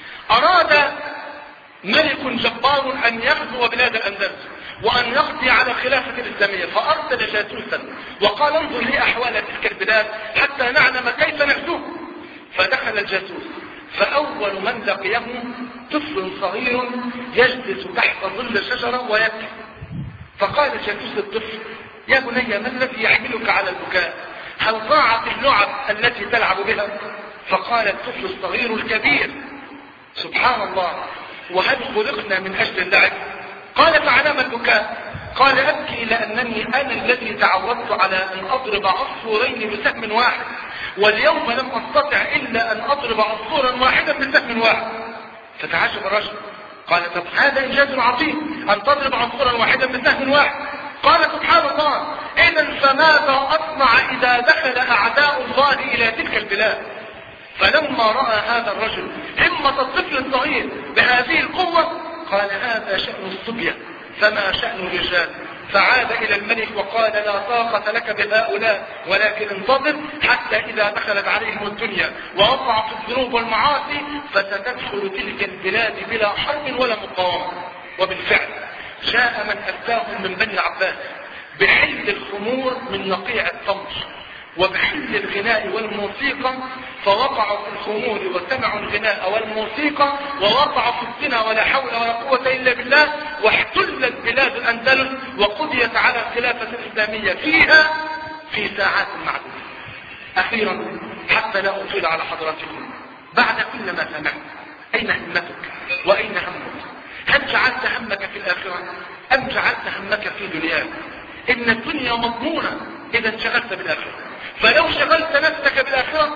أراد ملك جبار أن يغزو بلاد الأندلس وأن يقضي على الخلافة الإسلامية، فأرسل جاسوسا وقال انظر لي أحوال تلك البلاد حتى نعلم كيف نغزوه. فدخل الجاسوس، فأول من لقيه طفل صغير يجلس تحت ظل شجرة ويبكي. فقال الجاسوس للطفل يا بني ما الذي يحملك على البكاء؟ هل ضاعت اللعب التي تلعب بها؟ فقال الطفل الصغير الكبير سبحان الله وهل خلقنا من أجل اللعب؟ قال فعلام البكاء؟ قال أبكي لأنني أنا الذي تعودت على أن أضرب عصفورين بسهم واحد، واليوم لم أستطع إلا أن أضرب عصفورا واحدا بسهم واحد. فتعجب الرجل قال طب هذا إنجاز عظيم أن تضرب عصفورا واحدا بسهم واحد. قال سبحان الله إذا فماذا أصنع إذا دخل أعداء الله إلى تلك البلاد؟ فلما رأى هذا الرجل همة الطفل الصغير بهذه القوة قال هذا شأن الصبية فما شأن الرجال. فعاد إلى الملك وقال لا طاقة لك بهؤلاء ولكن انتظر حتى إذا دخلت عليهم الدنيا ووقعت الذنوب والمعاصي فتدخل تلك البلاد بلا حرب ولا مقاومة. وبالفعل جاء من أتاهم من بني العباس بحل الخمور من نقيع التمر وبحل الغناء والموسيقى، فوقعوا في الخمور وسمعوا الغناء والموسيقى ووقعوا في الزنا ولا حول ولا قوة إلا بالله، واحتلت بلاد الأندلس وقضيت على الخلافة الإسلامية فيها في ساعات معدودة. أخيرا حتى لا أطيل على حضراتكم، بعد كل ما سمعت أين همتك وأين همك؟ هل جعلت همك في الآخرة أم جعلت همك في دنياك؟ إن الدنيا مضمونة إذا انشغلت بالآخرة، فلو شغلت نفسك بالآخرة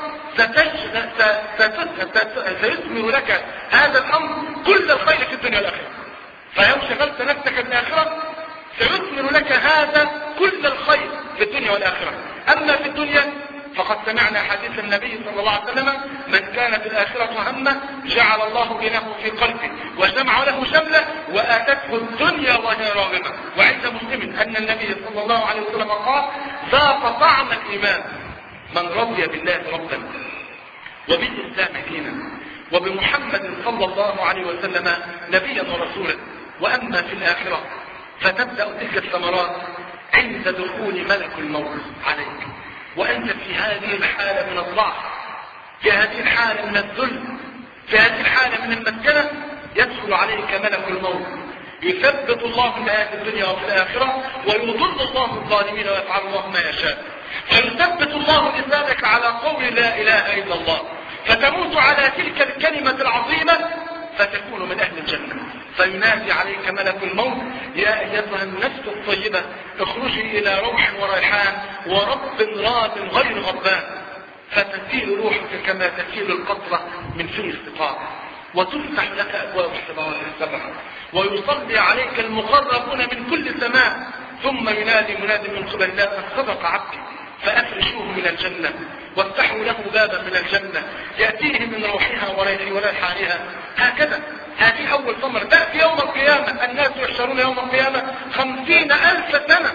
سيثمر لك هذا الأمر كل الخير في الدنيا والآخرة. فلو شغلت نفسك بالآخرة سيثمر لك هذا كل الخير في الدنيا والآخرة. أما في الدنيا فقد سمعنا حديث النبي صلى الله عليه وسلم من كانت الآخرة همه جعل الله غناه في قلبه وجمع له شمله وآتته الدنيا وهي راغمة. وعند مسلم أن النبي صلى الله عليه وسلم قال ذاق طعم الإيمان من رضي بالله ربا وبالإسلام دينا وبمحمد صلى الله عليه وسلم نبيا ورسولا. وأما في الآخرة فتبدأ تلك الثمرات عند دخول ملك الموت عليك وأنت في هذه الحالة من الضعف، في هذه الحالة من الذل، في هذه الحالة من المسكنة، يدخل عليك ملك الموت يثبت الله في هذه الدنيا وفي الآخرة ويضل الله الظالمين ويفعل الله ما يشاء. فيثبت الله لسانك على قول لا إله إلا الله فتموت على تلك الكلمة العظيمة فتكون من أهل الجنة. فينادي عليك ملك الموت يا أيتها النفس الطيبة اخرجي إلى روح وريحان ورب راض غير غضبان. فتسيل روحك كما تسيل القطرة من في السقاء وتفتح لك أبواب السماوات السبع ويصلي عليك المقربون من كل سماء ثم ينادي منادي من قبل الله أن صدق عبدي فأفرشوه من الجنة وافتحوا له بابا من الجنة يأتيه من روحها وريحانها. هكذا هذه أول ثمرة تأتي يوم القيامة. الناس يحشرون يوم القيامة خمسين ألف سنة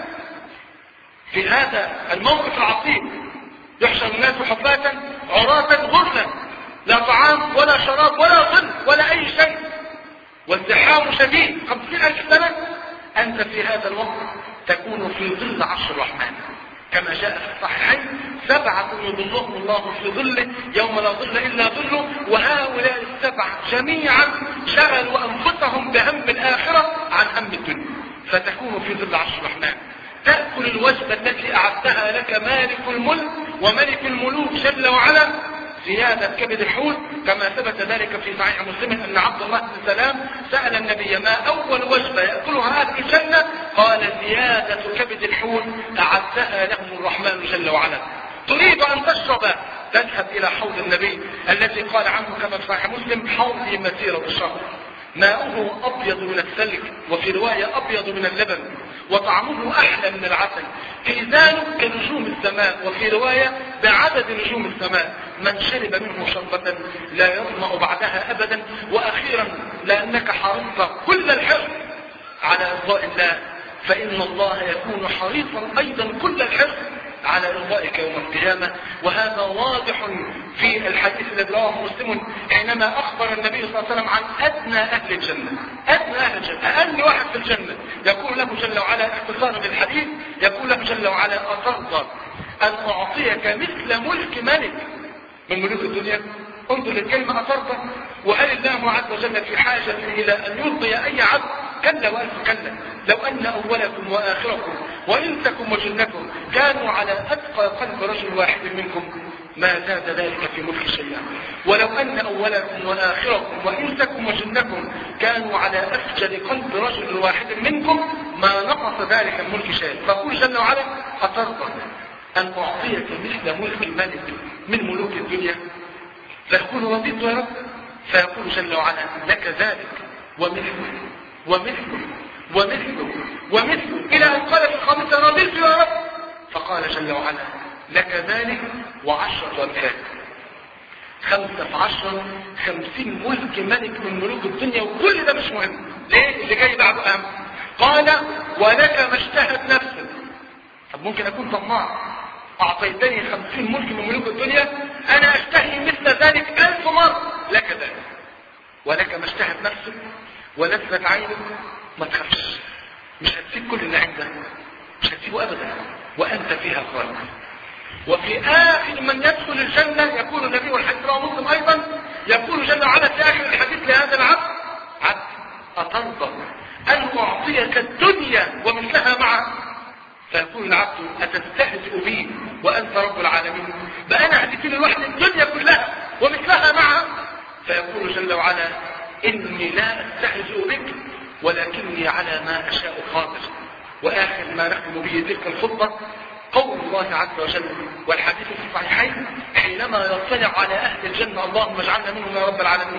في هذا الموقف العصيب. يحشر الناس حفاة عراة غرلا لا طعام ولا شراب ولا ظل ولا أي شيء والزحام شديد خمسين ألف سنة. أنت في هذا الوقت تكون في ظل عرش الرحمن كما جاء في الصحيحين سبعة يظلهم الله في ظله يوم لا ظل إلا ظله. وهؤلاء السبعة جميعا شغلوا أنفسهم بهم الآخرة عن هم الدنيا فتكون في ظل عرش الرحمن تأكل الوجبة التي أعدها لك مالك الملك وملك الملوك جل وعلا زيادة كبد الحوت كما ثبت ذلك في صحيح مسلم أن عبد الله بن سلام سأل النبي ما أول وجبة يأكلها أهل الجنة؟ قال زيادة كبد الحوت أعدها لهم الرحمن جل وعلا. تريد أن تشرب تذهب إلى حوض النبي الذي قال عنه كما في صحيح مسلم حوضي مسيرة الشهر. ماؤه أبيض من الثلج، وفي رواية أبيض من اللبن، وطعمه أحلى من العسل، كيزانه كنجوم السماء، وفي رواية بعدد نجوم السماء، من شرب منه شربة لا يظمأ بعدها أبدا. وأخيرا لأنك حرصت كل الحرص على إرضاء الله، فإن الله يكون حريصا أيضا كل الحرص على إرضائك يوم القيامة. وهذا واضح في الحديث الذي رواه مسلم حينما أخبر النبي صلى الله عليه وسلم عن أدنى أهل الجنة. أدنى أهل الجنة، أقل واحد في الجنة، يقول له جل وعلا اختصارا للحديث، يقول له جل وعلا: أترضى أن أعطيك مثل ملك ملك من ملوك الدنيا؟ انظر للكلمة أترضى. وهل الله عز وجل في حاجة إلى أن يرضي أي عبد؟ كلا وألف كلا. لو أن أولكم وآخركم وإنسكم وجنكم كانوا على أتقى قلب رجل واحد منكم ما زاد ذلك في ملك شيئا. ولو أن أولكم وآخركم وإنسكم وجنكم كانوا على أفجر قلب رجل واحد منكم ما نقص ذلك الملك شيئا. فقول جل وعلا: أترضى أن أعطيك مثل ملك ملك من ملوك الدنيا؟ فيقول: رضيت يا رب. فيقول جل وعلا: لك ذلك ومثله ومثله ومثله ومثله، إلى أن قال في الخامسة: رضيت يا رب. فقال جل وعلا: لك ذلك وعشرة أمثال. خمسة في عشرة، خمسين ملك ملك من ملوك الدنيا، وكل ده مش مهم. ليه؟ اللي جاي بعده أهم. قال: ولك ما اشتهت نفسك. طب ممكن أكون طماع، أعطيتني خمسين ملك من ملوك الدنيا، أنا أشتهي مثل ذلك ألف مرة. لك ذلك ولك ما اشتهت نفسك ولذت عينك. ما تخافش، مش هتسيب كل اللي عندك، مش هتسيبه أبدا، وأنت فيها خالد. وفي آخر من يدخل الجنة يقول النبي، والحديث رواه مسلم أيضا، يقول جل وعلا في آخر الحديث لهذا العبد: عبد أترضى أن أعطيك الدنيا ومثلها معها؟ فيقول العبد: أتستهزئ بي وأنت رب العالمين؟ بقى أنا هديتني لوحدي الدنيا كلها ومثلها معها؟ فيقول جل وعلا: إني لا أستهزئ بك ولكني على ما أشاء قادر. وآخر ما نختم به تلك الخطبة قول الله عز وجل، والحديث في الصحيحين، حينما يطلع على أهل الجنة: اللهم اجعلنا منهم يا رب العالمين.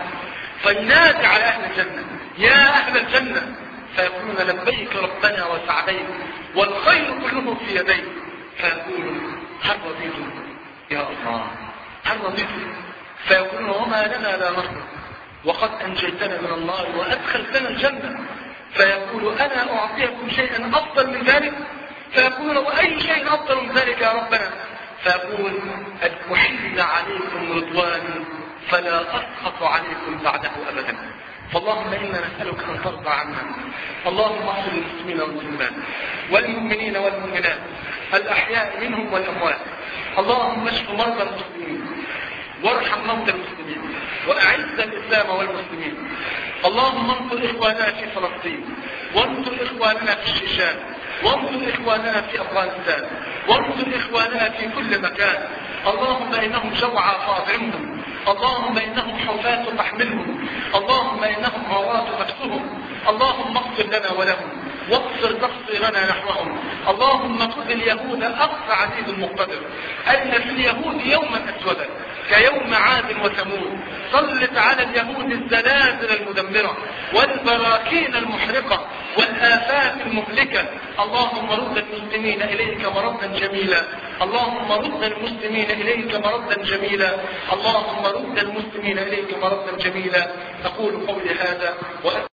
فينادي على أهل الجنة: يا أهل الجنة، فيقولون: لبيك ربنا وسعديك والخير كله في يديك. فيقول: هل رضيتم يا الله؟ هل رضيتم؟ فيقولون: وما لنا لا نرضى وقد أنجيتنا من النار وأدخلتنا الجنة. فيقول: أنا أعطيكم شيئا أفضل من ذلك؟ فيقولون: وأي شيء أفضل من ذلك يا ربنا؟ فيقول: أن أحل عليكم رضواني فلا أسخط عليكم بعده أبدا. فاللهم إنا نسألك أن ترضى عنا. اللهم اغفر للمسلمين والمسلمات والمؤمنين والمؤمنات الأحياء منهم والأموات. اللهم اشف مرضى المسلمين وارحم موتى المسلمين وأعز الإسلام والمسلمين. اللهم انصر إخواننا في فلسطين، وانصر إخواننا في الشيشان، وانصر إخواننا في أفغانستان، وانصر إخواننا في كل مكان. اللهم إنهم جوعى فاطعمهم، اللهم إنهم حفاة فاحملهم، اللهم إنهم عراة فاكسهم. اللهم اغفر لنا ولهم واغفر تقصيرنا نحوهم. اللهم خذ اليهود أخذ عزيز مقتدر، أن في اليهود يوما أسودا كيوم عاد وثمود. سلط على اليهود الزلازل المدمرة والبراكين المحرقة والآفات المهلكة. اللهم رد المسلمين إليك مردا جميلا، اللهم رد المسلمين إليك مردا جميلا، اللهم رد المسلمين إليك مردا جميلا. أقول قولي هذا.